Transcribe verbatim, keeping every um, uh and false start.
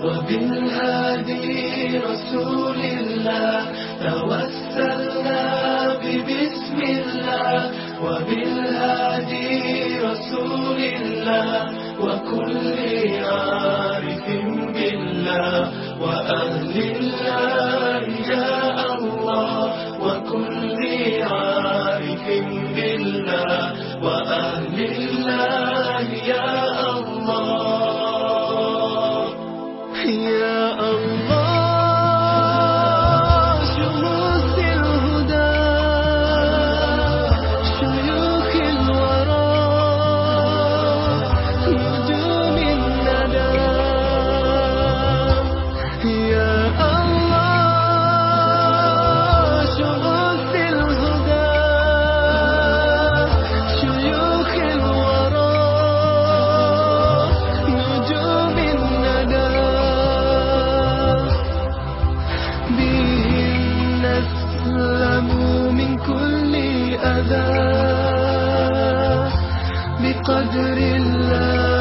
وبالهادي رسول الله توسلنا ببسم الله. وبالهادي رسول الله وكل عارف بالله وأهل الله يا الله. وكل عارف بالله وأهل الله يا الله. يا الله شموس الهدى شيوخ الورى نجوم الندى. يا الله شموس الهدى شيوخ الورى نجوم الندى. بهم نسلم من كل أذى بقدر الله